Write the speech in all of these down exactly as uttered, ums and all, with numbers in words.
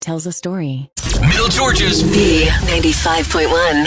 tells a story. Middle Georgia's B ninety-five point one.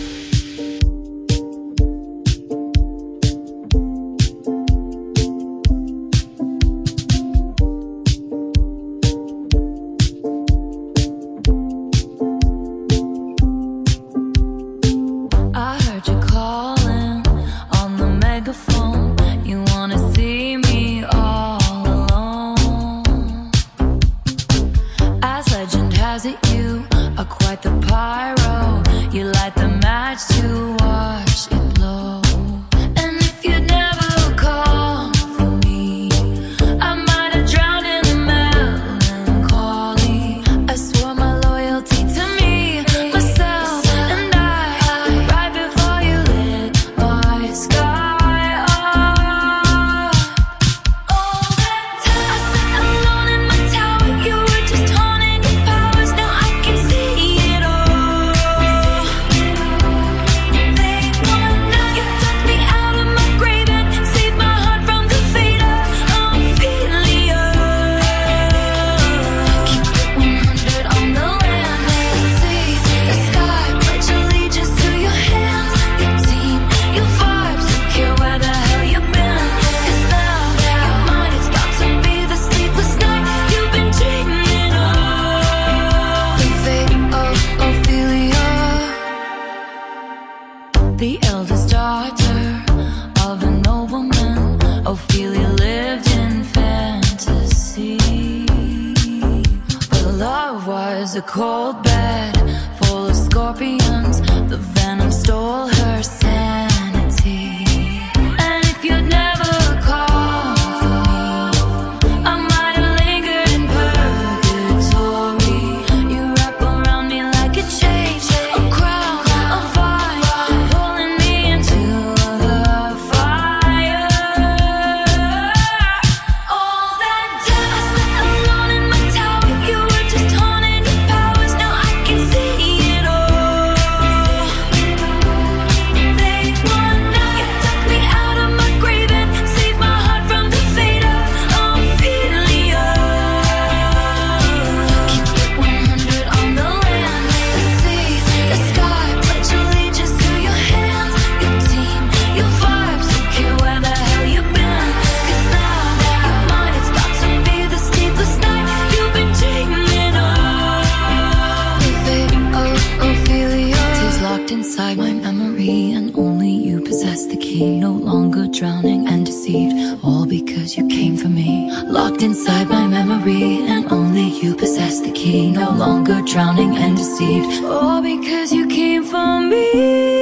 Drowning and deceived, all because you came for me.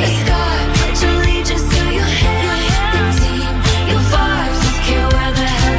Where the hell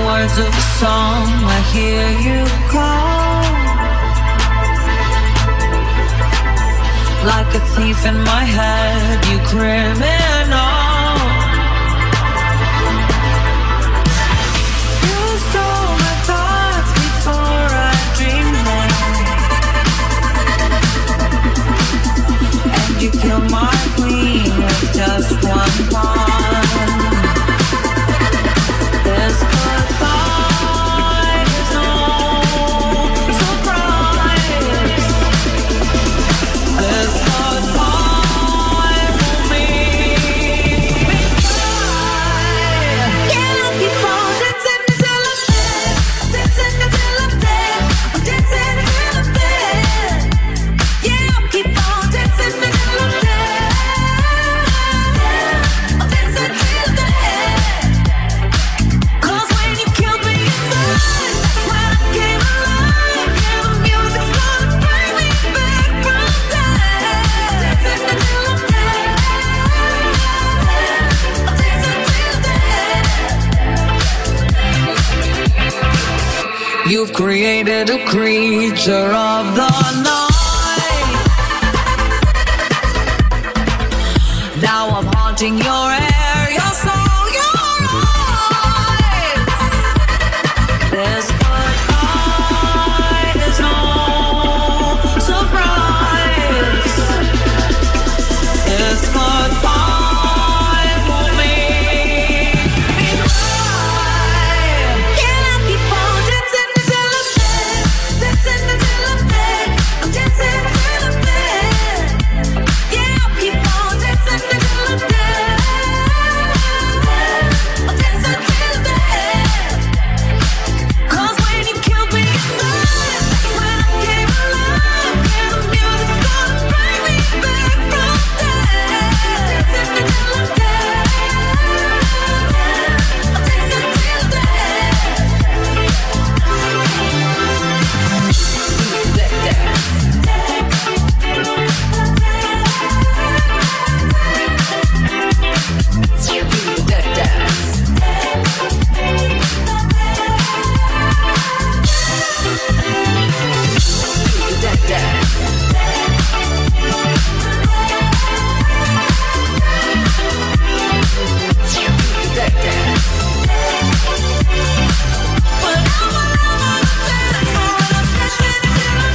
words of a song, I hear you call. Like a thief in my head, you criminal. You stole my thoughts before I dreamed them, and you killed my queen with just one pawn. This goodbye is no surprise. This goodbye will make me cry. Yeah, I'll keep on dancing until I'm dead, dancing until I'm dead, I'm dancing until I'm dead. Yeah, I'll keep on dancing until I'm dead, I'm dancing till the end. You've created a creature of the night. Now I'm haunting your air, your soul, your eyes. This goodbye is no surprise. This goodbye will make me cry. Yeah, I'll keep on dancing until I'm dead, dancing until I'm dead, I'm dancing until I'm dead. Yeah, I'll keep on dancing until I'm dead, I'm dancing till the end. 'Cause when you killed me inside, when I came alive, yeah, the music's gonna bring me back from dead. Dancing until I'm dead, I'm dancing till the end. That dance. That dance. That dance. That dance. When I wanna dance, when I'm dancing until I'm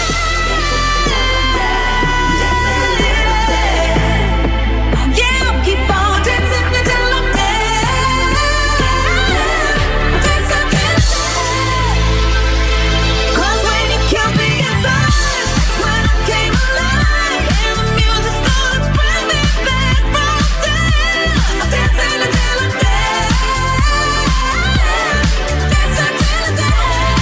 dead. Yeah, I'll keep on dancing until I'm dead. Dancing till I'm dead. 'Cause when you killed me inside, when I came alive, and the music's gonna bring me back from dead. I'm dancing until I'm dead. Dancing till I'm dead.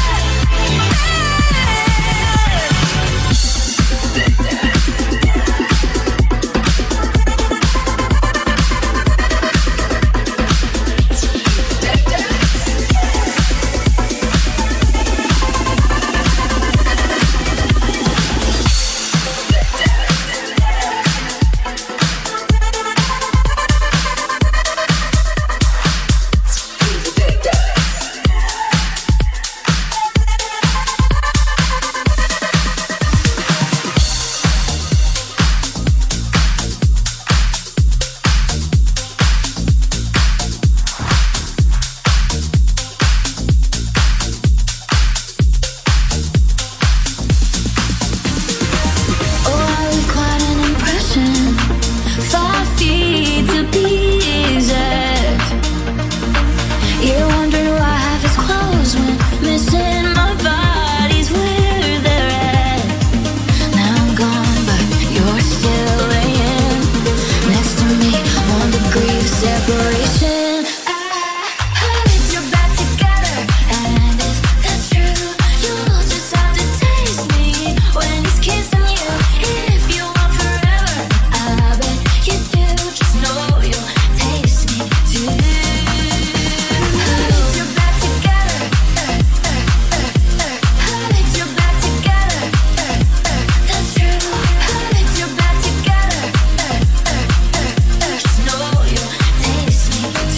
Oh, I leave quite an impression, five feet to be exact. You're wondering why half is closed when missing my body's where they're at. Now I'm gone, but you're still laying next to me, one degree of separation. I, I lift your back together, and if that's true, you'll just have to taste me when he's kissing you. If you want forever, I bet you do. Just know you'll taste me too. I lift your back together, uh, uh, uh, uh. I lift your back together, uh, uh, that's true. I lift your back together, uh, uh, uh, uh. Just know you'll taste me too.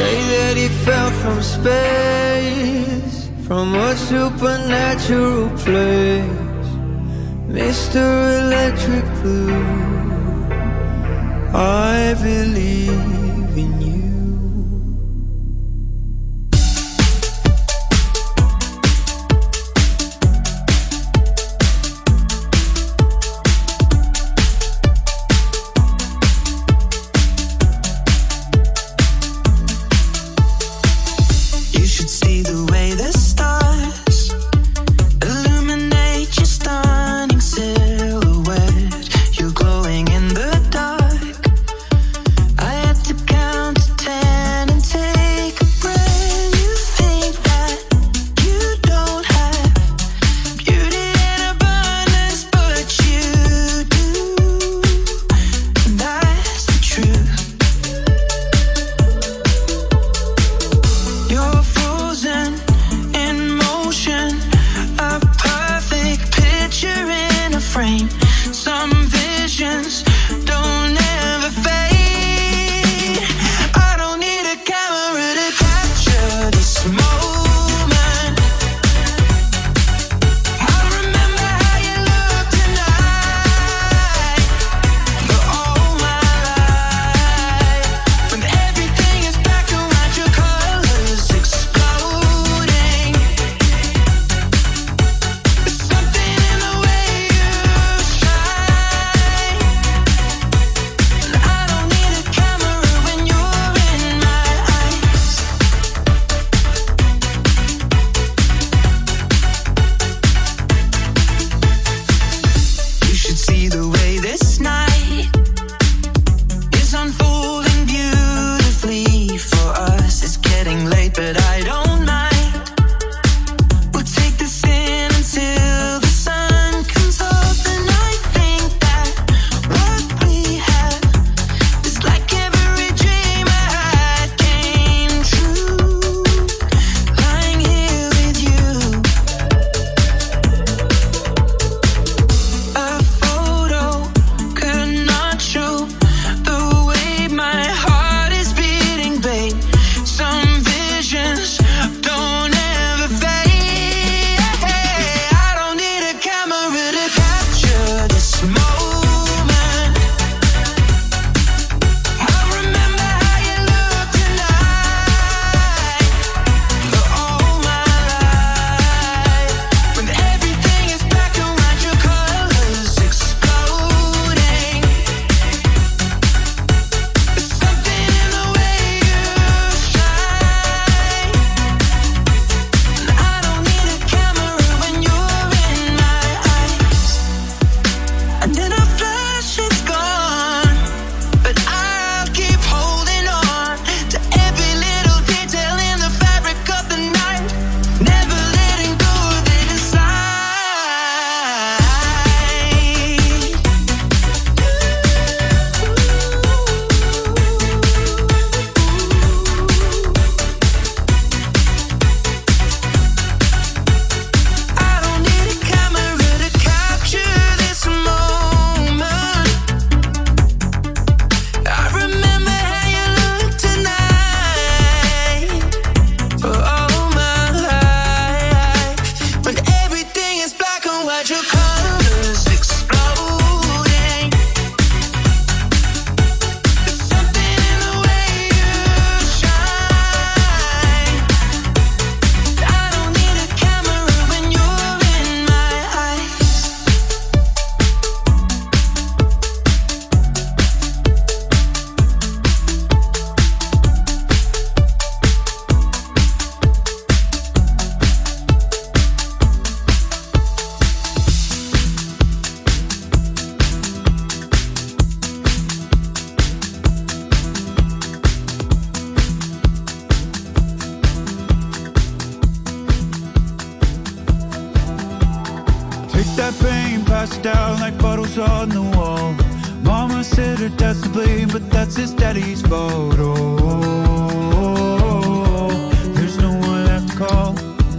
say that he fell from space, from a supernatural place. Mister Electric Blue, I believe in you. passed down like bottles on the wall. Mama said her dad's to blame, but that's his daddy's fault. Oh, there's no one left to call.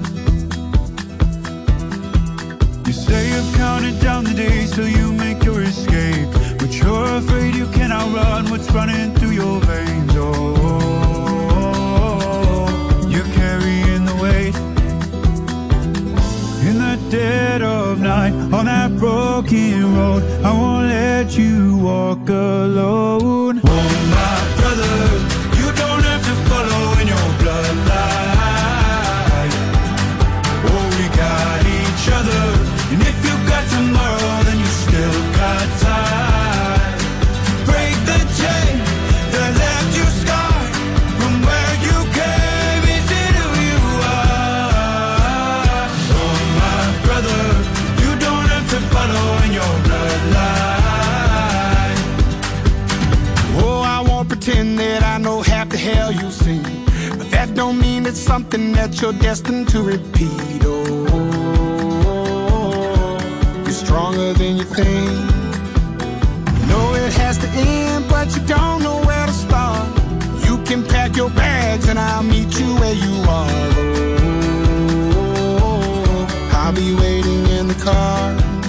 You say you've counted down the days till you make your escape, but you're afraid you cannot run what's running through your veins. Oh, walk alone. Oh, my brother, you don't have to follow in your bloodline. Oh, we got each other, and if you got tomorrow, then you still got time to break the chain that left you scarred from where you came. Is it who you are? Oh, my brother, you don't have to follow in your bloodline. Oh, I won't pretend that I know half the hell you've seen, but that don't mean it's something that you're destined to repeat. Oh, you're stronger than you think. You know it has to end, but you don't know where to start. You can pack your bags and I'll meet you where you are. Oh, I'll be waiting in the car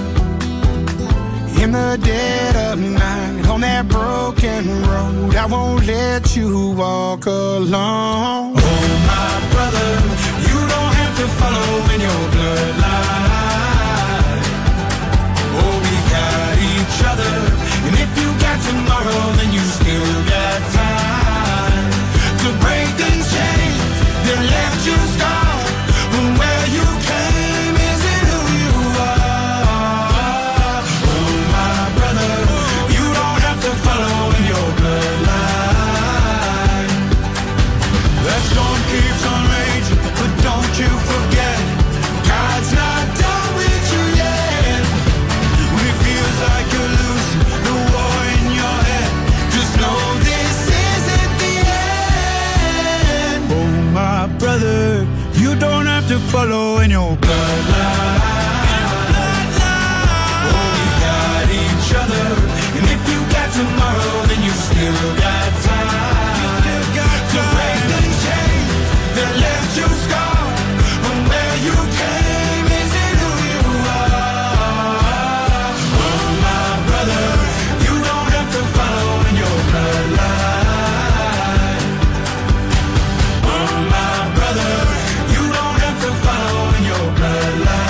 in the dead of night on that broken road. I won't let you walk alone. Oh, my brother, you don't have to follow in your bloodline. Oh, we got each other, and if you got tomorrow, then you still got time to break the chains that left you scarred from where you came. Is it who you are? Oh, my brother, you don't have to follow in your bloodline. That storm keeps on raging, but don't you forget, God's not done with you yet. When it feels like you're losing the war in your head, just know this isn't the end. Oh, my brother, you don't have to follow in your bloodline. Oh, we got each other, and if you got tomorrow, then you still got time to break the chain that left you scarred from where you came. Is it who you are? Oh, my brother, you don't have to follow in your bloodline. Oh, my brother, you don't have to follow in your bloodline.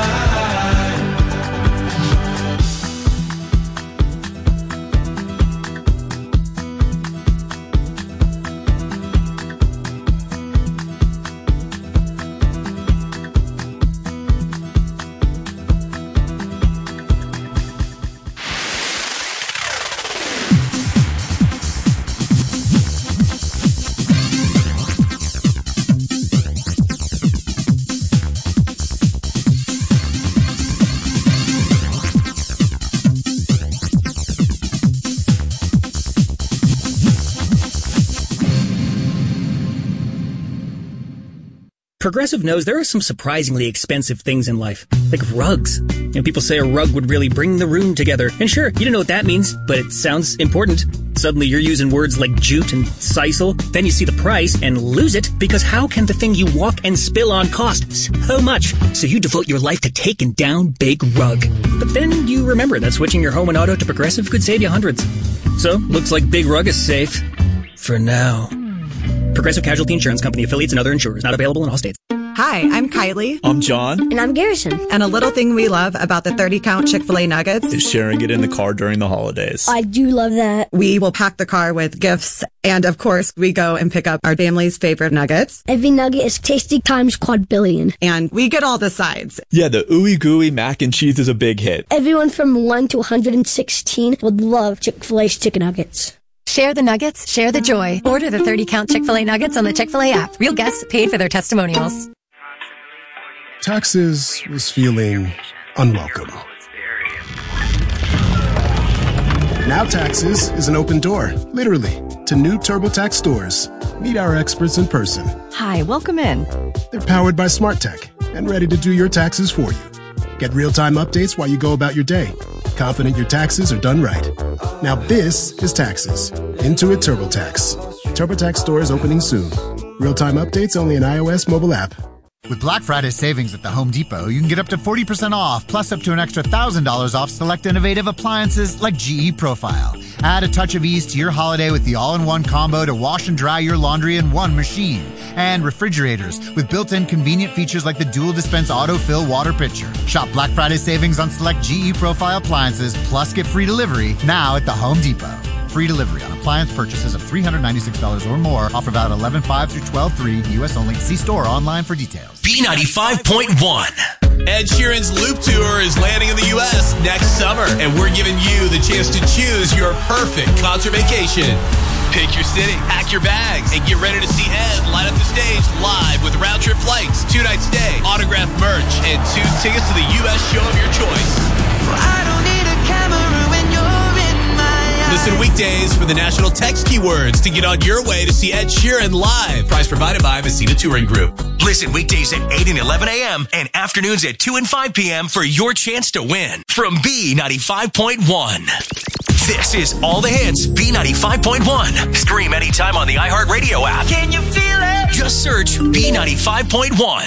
Progressive knows there are some surprisingly expensive things in life, like rugs. You know, people say a rug would really bring the room together. And sure, you don't know what that means, but it sounds important. Suddenly you're using words like jute and sisal. Then you see the price and lose it, because how can the thing you walk and spill on cost so much? So you devote your life to taking down Big Rug. But then you remember that switching your home and auto to Progressive could save you hundreds. So, looks like Big Rug is safe. For now. Progressive Casualty Insurance Company, affiliates, and other insurers. Not available in all states. Hi, I'm Kylie. I'm John. And I'm Garrison. And a little thing we love about the thirty count Chick-fil-A nuggets is sharing it in the car during the holidays. I do love that. We will pack the car with gifts. And of course, we go and pick up our family's favorite nuggets. Every nugget is tasty times quadrillion. And we get all the sides. Yeah, the ooey gooey mac and cheese is a big hit. Everyone from one to one hundred sixteen would love Chick-fil-A's chicken nuggets. Share the nuggets, share the joy. Order the thirty count Chick-fil-A nuggets on the Chick-fil-A app. Real guests paid for their testimonials. Taxes was feeling unwelcome. Now Taxes is an open door, literally, to new TurboTax stores. Meet our experts in person. Hi, welcome in. They're powered by Smart Tech and ready to do your taxes for you. Get real-time updates while you go about your day. Confident your taxes are done right. Now this is Taxes. Intuit TurboTax. TurboTax stores opening soon. Real-time updates only in iOS mobile app. With Black Friday savings at the Home Depot, you can get up to forty percent off, plus up to an extra one thousand dollars off select innovative appliances like G E Profile. Add a touch of ease to your holiday with the all-in-one combo to wash and dry your laundry in one machine. And refrigerators with built-in convenient features like the dual dispense autofill water pitcher. Shop Black Friday savings on select G E Profile appliances, plus get free delivery now at the Home Depot. Free delivery on appliance purchases of three hundred ninety-six dollars or more. Offer valid eleven five through twelve three. U S only. See store online for details. B ninety-five point one. Ed Sheeran's Loop Tour is landing in the U S next summer, and we're giving you the chance to choose your perfect concert vacation. Pick your city, pack your bags, and get ready to see Ed light up the stage live with round-trip flights, two-night stay, autographed merch, and two tickets to the U S show of your choice. I don't need a camera when you're in my eyes. Listen weekdays for the national text keywords to get on your way to see Ed Sheeran live. Price provided by Messina Touring Group. Listen weekdays at eight and eleven a.m. and afternoons at two and five p.m. for your chance to win from B ninety-five point one. This is All the Hits, B ninety-five point one. Stream anytime on the iHeartRadio app. Can you feel it? Just search B ninety-five point one.